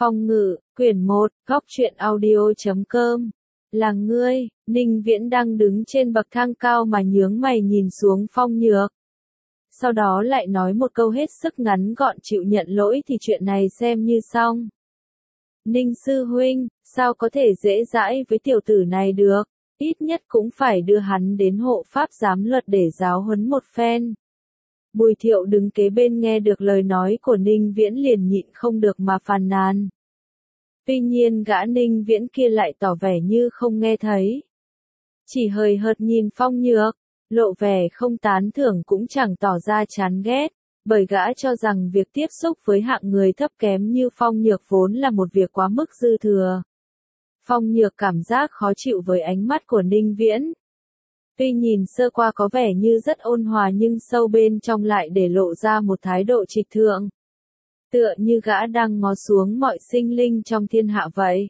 Phong ngự, quyển 1, góc truyện audio.com. Là ngươi, Ninh Viễn đang đứng trên bậc thang cao mà nhướng mày nhìn xuống Phong Nhược. Sau đó lại nói một câu hết sức ngắn gọn chịu nhận lỗi thì chuyện này xem như xong. Ninh sư huynh, sao có thể dễ dãi với tiểu tử này được, ít nhất cũng phải đưa hắn đến hộ pháp giám luật để giáo huấn một phen. Bùi Thiệu đứng kế bên nghe được lời nói của Ninh Viễn liền nhịn không được mà phàn nàn. Tuy nhiên gã Ninh Viễn kia lại tỏ vẻ như không nghe thấy. Chỉ hời hợt nhìn Phong Nhược, lộ vẻ không tán thưởng cũng chẳng tỏ ra chán ghét, bởi gã cho rằng việc tiếp xúc với hạng người thấp kém như Phong Nhược vốn là một việc quá mức dư thừa. Phong Nhược cảm giác khó chịu với ánh mắt của Ninh Viễn. Tuy nhìn sơ qua có vẻ như rất ôn hòa nhưng sâu bên trong lại để lộ ra một thái độ trịch thượng. Tựa như gã đang ngó xuống mọi sinh linh trong thiên hạ vậy.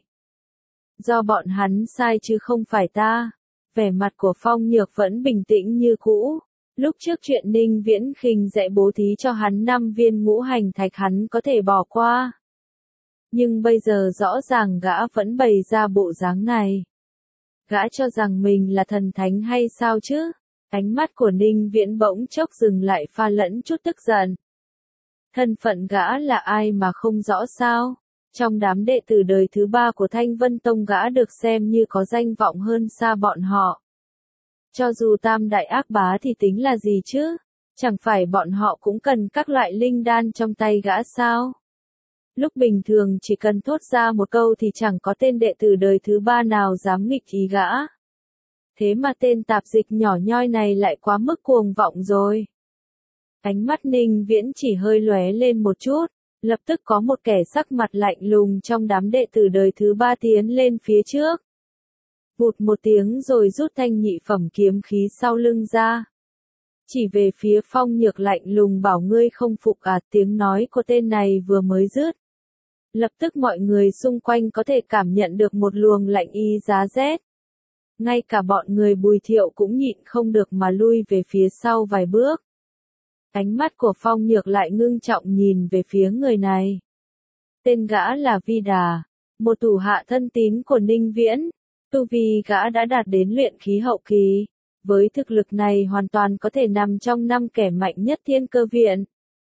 Do bọn hắn sai chứ không phải ta. Vẻ mặt của Phong Nhược vẫn bình tĩnh như cũ. Lúc trước chuyện Ninh Viễn khinh dạy bố thí cho hắn 5 viên ngũ hành thạch hắn có thể bỏ qua. Nhưng bây giờ rõ ràng gã vẫn bày ra bộ dáng này. Gã cho rằng mình là thần thánh hay sao chứ? Ánh mắt của Ninh Viễn bỗng chốc dừng lại pha lẫn chút tức giận. Thân phận gã là ai mà không rõ sao? Trong đám đệ tử đời thứ 3 của Thanh Vân Tông gã được xem như có danh vọng hơn xa bọn họ. Cho dù tam đại ác bá thì tính là gì chứ? Chẳng phải bọn họ cũng cần các loại linh đan trong tay gã sao? Lúc bình thường chỉ cần thốt ra một câu thì chẳng có tên đệ tử đời thứ 3 nào dám nghịch ý gã. Thế mà tên tạp dịch nhỏ nhoi này lại quá mức cuồng vọng rồi. Ánh mắt Ninh Viễn chỉ hơi lóe lên một chút, lập tức có một kẻ sắc mặt lạnh lùng trong đám đệ tử đời thứ 3 tiến lên phía trước. Vụt một tiếng rồi rút thanh nhị phẩm kiếm khí sau lưng ra. Chỉ về phía Phong Nhược lạnh lùng bảo ngươi không phục à, tiếng nói của tên này vừa mới dứt. Lập tức mọi người xung quanh có thể cảm nhận được một luồng lạnh y giá rét. Ngay cả bọn người Bùi Thiệu cũng nhịn không được mà lui về phía sau vài bước. Ánh mắt của Phong Nhược lại ngưng trọng nhìn về phía người này. Tên gã là Vi Đà, một thủ hạ thân tín của Ninh Viễn. Tu vi gã đã đạt đến luyện khí hậu kỳ. Với thực lực này hoàn toàn có thể nằm trong 5 kẻ mạnh nhất Thiên Cơ Viện.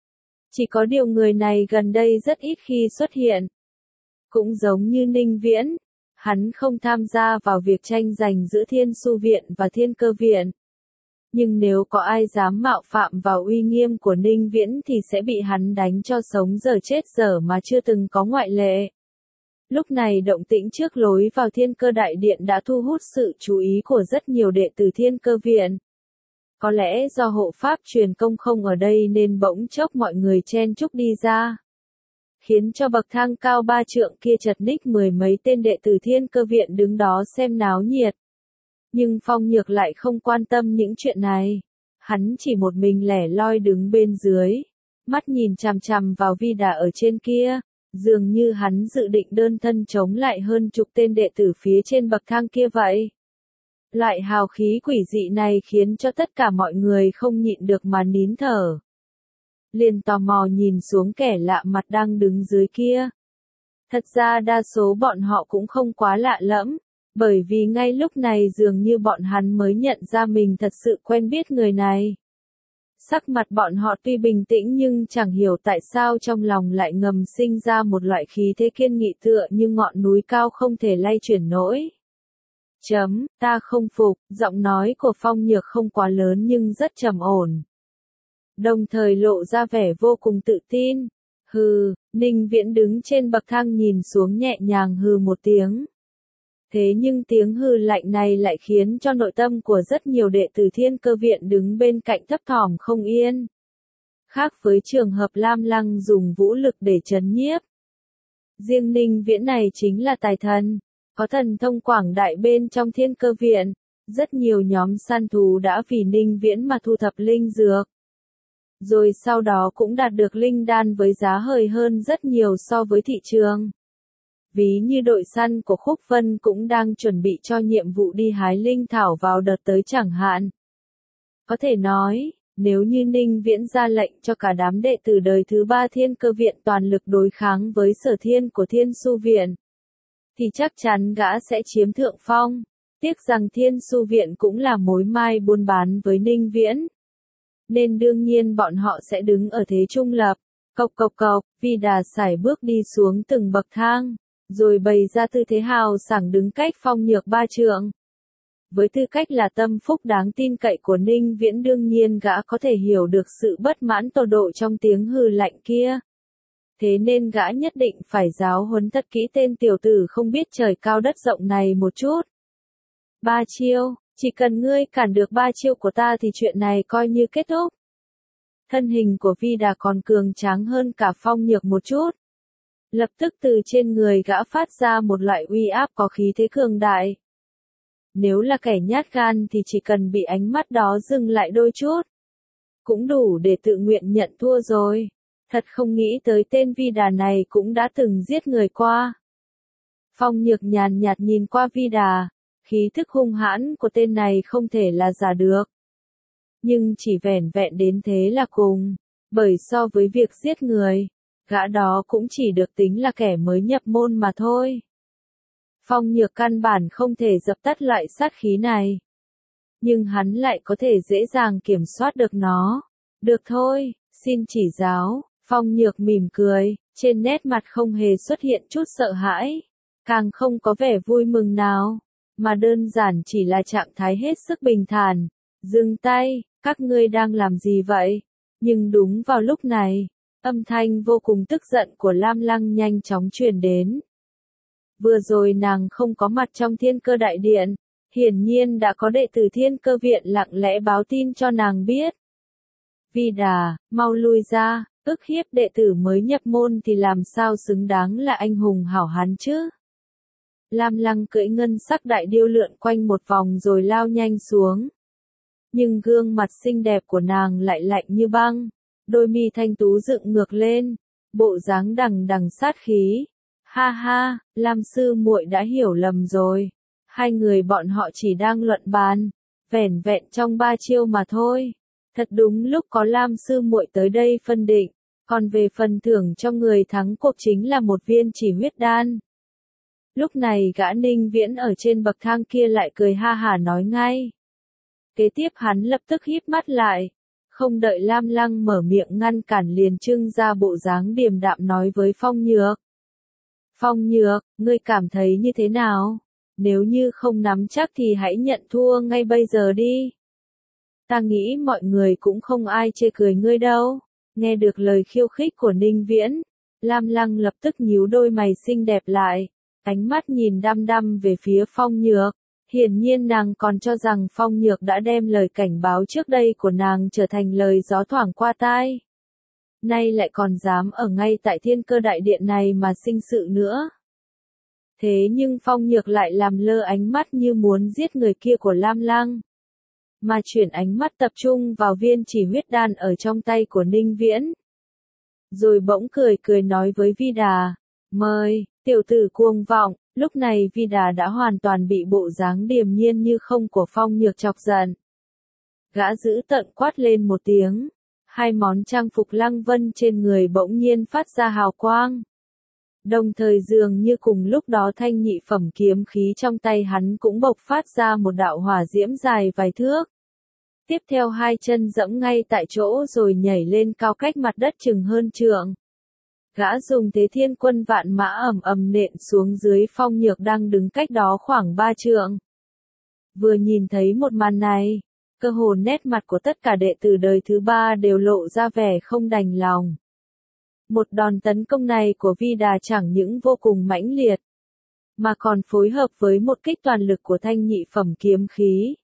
Chỉ có điều người này gần đây rất ít khi xuất hiện. Cũng giống như Ninh Viễn, hắn không tham gia vào việc tranh giành giữa Thiên Su Viện và Thiên Cơ Viện. Nhưng nếu có ai dám mạo phạm vào uy nghiêm của Ninh Viễn thì sẽ bị hắn đánh cho sống dở chết dở mà chưa từng có ngoại lệ. Lúc này động tĩnh trước lối vào Thiên Cơ Đại Điện đã thu hút sự chú ý của rất nhiều đệ tử Thiên Cơ Viện. Có lẽ do hộ pháp truyền công không ở đây nên bỗng chốc mọi người chen chúc đi ra. Khiến cho bậc thang cao 3 trượng kia chật ních 10 mấy tên đệ tử Thiên Cơ Viện đứng đó xem náo nhiệt. Nhưng Phong Nhược lại không quan tâm những chuyện này. Hắn chỉ một mình lẻ loi đứng bên dưới. Mắt nhìn chằm chằm vào Vi Đà ở trên kia. Dường như hắn dự định đơn thân chống lại hơn chục tên đệ tử phía trên bậc thang kia vậy. Loại hào khí quỷ dị này khiến cho tất cả mọi người không nhịn được mà nín thở. Liền tò mò nhìn xuống kẻ lạ mặt đang đứng dưới kia. Thật ra đa số bọn họ cũng không quá lạ lẫm, bởi vì ngay lúc này dường như bọn hắn mới nhận ra mình thật sự quen biết người này. Sắc mặt bọn họ tuy bình tĩnh nhưng chẳng hiểu tại sao trong lòng lại ngầm sinh ra một loại khí thế kiên nghị tựa như ngọn núi cao không thể lay chuyển nổi. Ta không phục, giọng nói của Phong Nhược không quá lớn nhưng rất trầm ổn. Đồng thời lộ ra vẻ vô cùng tự tin. Hừ, Ninh Viễn đứng trên bậc thang nhìn xuống nhẹ nhàng hừ một tiếng. Thế nhưng tiếng hừ lạnh này lại khiến cho nội tâm của rất nhiều đệ tử Thiên Cơ Viện đứng bên cạnh thấp thỏm không yên. Khác với trường hợp Lam Lăng dùng vũ lực để trấn nhiếp. Riêng Ninh Viễn này chính là tài thần, có thần thông quảng đại bên trong Thiên Cơ Viện. Rất nhiều nhóm săn thú đã vì Ninh Viễn mà thu thập linh dược. Rồi sau đó cũng đạt được linh đan với giá hời hơn rất nhiều so với thị trường. Ví như đội săn của Khúc Vân cũng đang chuẩn bị cho nhiệm vụ đi hái linh thảo vào đợt tới chẳng hạn. Có thể nói, Nếu như Ninh Viễn ra lệnh cho cả đám đệ tử đời thứ ba Thiên Cơ Viện toàn lực đối kháng với Sở Thiên của Thiên Su Viện, thì chắc chắn gã sẽ chiếm thượng phong. Tiếc rằng Thiên Su Viện cũng là mối mai buôn bán với Ninh Viễn, nên đương nhiên bọn họ sẽ đứng ở thế trung lập. Cộc cộc cộc, Vi Đà sải bước đi xuống từng bậc thang, rồi bày ra tư thế hào sảng đứng cách Phong Nhược 3 trượng. Với tư cách là tâm phúc đáng tin cậy của Ninh Viễn, đương nhiên gã có thể hiểu được sự bất mãn tột độ trong tiếng hừ lạnh kia. Thế nên gã nhất định phải giáo huấn thật kỹ tên tiểu tử không biết trời cao đất rộng này một chút. 3 chiêu, chỉ cần ngươi cản được 3 chiêu của ta thì chuyện này coi như kết thúc. Thân hình của Vi Đà còn cường tráng hơn cả Phong Nhược một chút. Lập tức từ trên người gã phát ra một loại uy áp có khí thế cường đại. Nếu là kẻ nhát gan thì chỉ cần bị ánh mắt đó dừng lại đôi chút, cũng đủ để tự nguyện nhận thua rồi. Thật không nghĩ tới tên Vi Đà này cũng đã từng giết người qua. Phong Nhược nhàn nhạt nhìn qua Vi Đà, khí thức hung hãn của tên này không thể là giả được. Nhưng chỉ vẻn vẹn đến thế là cùng, bởi so với việc giết người, gã đó cũng chỉ được tính là kẻ mới nhập môn mà thôi. Phong Nhược căn bản không thể dập tắt loại sát khí này, nhưng hắn lại có thể dễ dàng kiểm soát được nó. Được thôi, xin chỉ giáo. Phong Nhược mỉm cười, trên nét mặt không hề xuất hiện chút sợ hãi, càng không có vẻ vui mừng nào, mà đơn giản chỉ là trạng thái hết sức bình thản. Dừng tay, các ngươi đang làm gì vậy? Nhưng đúng vào lúc này, âm thanh vô cùng tức giận của Lam Lăng nhanh chóng truyền đến. Vừa rồi nàng không có mặt trong Thiên Cơ Đại Điện, hiển nhiên đã có đệ tử Thiên Cơ Viện lặng lẽ báo tin cho nàng biết. Vi Đà, mau lui ra, ức hiếp đệ tử mới nhập môn thì làm sao xứng đáng là anh hùng hảo hán chứ? Lam Lăng cưỡi ngân sắc đại điêu lượn quanh một vòng rồi lao nhanh xuống. Nhưng gương mặt xinh đẹp của nàng lại lạnh như băng, đôi mi thanh tú dựng ngược lên, bộ dáng đằng đằng sát khí. Ha ha, Lam sư muội đã hiểu lầm rồi. Hai người bọn họ chỉ đang luận bàn, vẻn vẹn trong 3 chiêu mà thôi. Thật đúng lúc có Lam sư muội tới đây phân định, còn về phần thưởng cho người thắng cuộc chính là một viên chỉ huyết đan. Lúc này gã Ninh Viễn ở trên bậc thang kia lại cười ha hả nói ngay. Kế tiếp hắn lập tức híp mắt lại, không đợi Lam Lăng mở miệng ngăn cản liền trưng ra bộ dáng điềm đạm nói với Phong Nhược. Phong Nhược, ngươi cảm thấy như thế nào? Nếu như không nắm chắc thì hãy nhận thua ngay bây giờ đi. Ta nghĩ mọi người cũng không ai chê cười ngươi đâu. Nghe được lời khiêu khích của Ninh Viễn, Lam Lăng lập tức nhíu đôi mày xinh đẹp lại, ánh mắt nhìn đăm đăm về phía Phong Nhược. Hiển nhiên nàng còn cho rằng Phong Nhược đã đem lời cảnh báo trước đây của nàng trở thành lời gió thoảng qua tai. Nay lại còn dám ở ngay tại Thiên Cơ Đại Điện này mà sinh sự nữa. Thế nhưng Phong Nhược lại làm lơ ánh mắt như muốn giết người kia của Lam Lăng, mà chuyển ánh mắt tập trung vào viên chỉ huyết đan ở trong tay của Ninh Viễn. Rồi bỗng cười cười nói với Vi Đà, mời, tiểu tử cuồng vọng. Lúc này Vi Đà đã hoàn toàn bị bộ dáng điềm nhiên như không của Phong Nhược chọc giận. Gã giữ tợn quát lên một tiếng, hai món trang phục lăng vân trên người bỗng nhiên phát ra hào quang. Đồng thời dường như cùng lúc đó thanh nhị phẩm kiếm khí trong tay hắn cũng bộc phát ra một đạo hỏa diễm dài vài thước. Tiếp theo hai chân giẫm ngay tại chỗ rồi nhảy lên cao cách mặt đất chừng hơn trượng. Gã dùng thế thiên quân vạn mã ầm ầm nện xuống dưới Phong Nhược đang đứng cách đó khoảng 3 trượng. Vừa nhìn thấy một màn này, cơ hồ nét mặt của tất cả đệ tử đời thứ ba đều lộ ra vẻ không đành lòng. Một đòn tấn công này của Vi Đà chẳng những vô cùng mãnh liệt, mà còn phối hợp với một kích toàn lực của thanh nhị phẩm kiếm khí.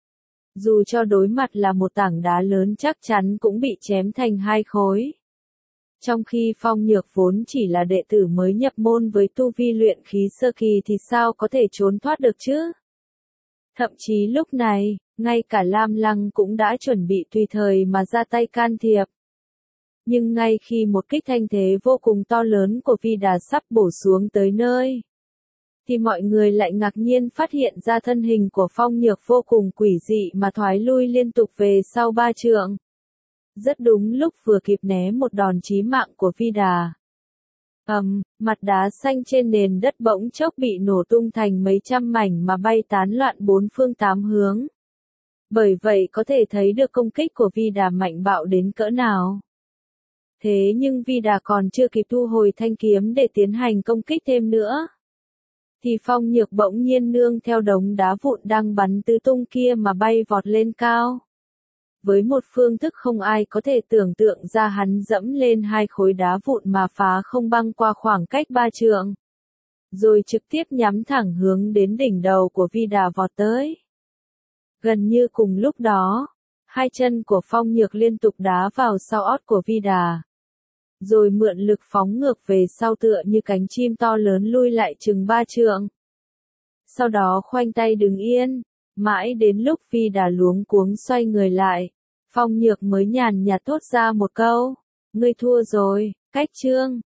Dù cho đối mặt là một tảng đá lớn chắc chắn cũng bị chém thành hai khối. Trong khi Phong Nhược vốn chỉ là đệ tử mới nhập môn với tu vi luyện khí sơ kỳ thì sao có thể trốn thoát được chứ? Thậm chí lúc này, ngay cả Lam Lăng cũng đã chuẩn bị tùy thời mà ra tay can thiệp. Nhưng ngay khi một kích thanh thế vô cùng to lớn của Vi Đà sắp bổ xuống tới nơi, thì mọi người lại ngạc nhiên phát hiện ra thân hình của Phong Nhược vô cùng quỷ dị mà thoái lui liên tục về sau 3 trượng. Rất đúng lúc vừa kịp né một đòn chí mạng của Vi Đà. Mặt đá xanh trên nền đất bỗng chốc bị nổ tung thành mấy trăm mảnh mà bay tán loạn bốn phương tám hướng. Bởi vậy có thể thấy được công kích của Vi Đà mạnh bạo đến cỡ nào. Thế nhưng Vi Đà còn chưa kịp thu hồi thanh kiếm để tiến hành công kích thêm nữa, thì Phong Nhược bỗng nhiên nương theo đống đá vụn đang bắn tứ tung kia mà bay vọt lên cao. Với một phương thức không ai có thể tưởng tượng ra, hắn dẫm lên hai khối đá vụn mà phá không băng qua khoảng cách 3 trượng. Rồi trực tiếp nhắm thẳng hướng đến đỉnh đầu của Vi Đà vọt tới. Gần như cùng lúc đó, hai chân của Phong Nhược liên tục đá vào sau ót của Vi Đà. Rồi mượn lực phóng ngược về sau tựa như cánh chim to lớn lui lại chừng 3 trượng. Sau đó khoanh tay đứng yên, mãi đến lúc Vi Đà luống cuống xoay người lại, Phong Nhược mới nhàn nhạt thốt ra một câu, ngươi thua rồi, cách chương.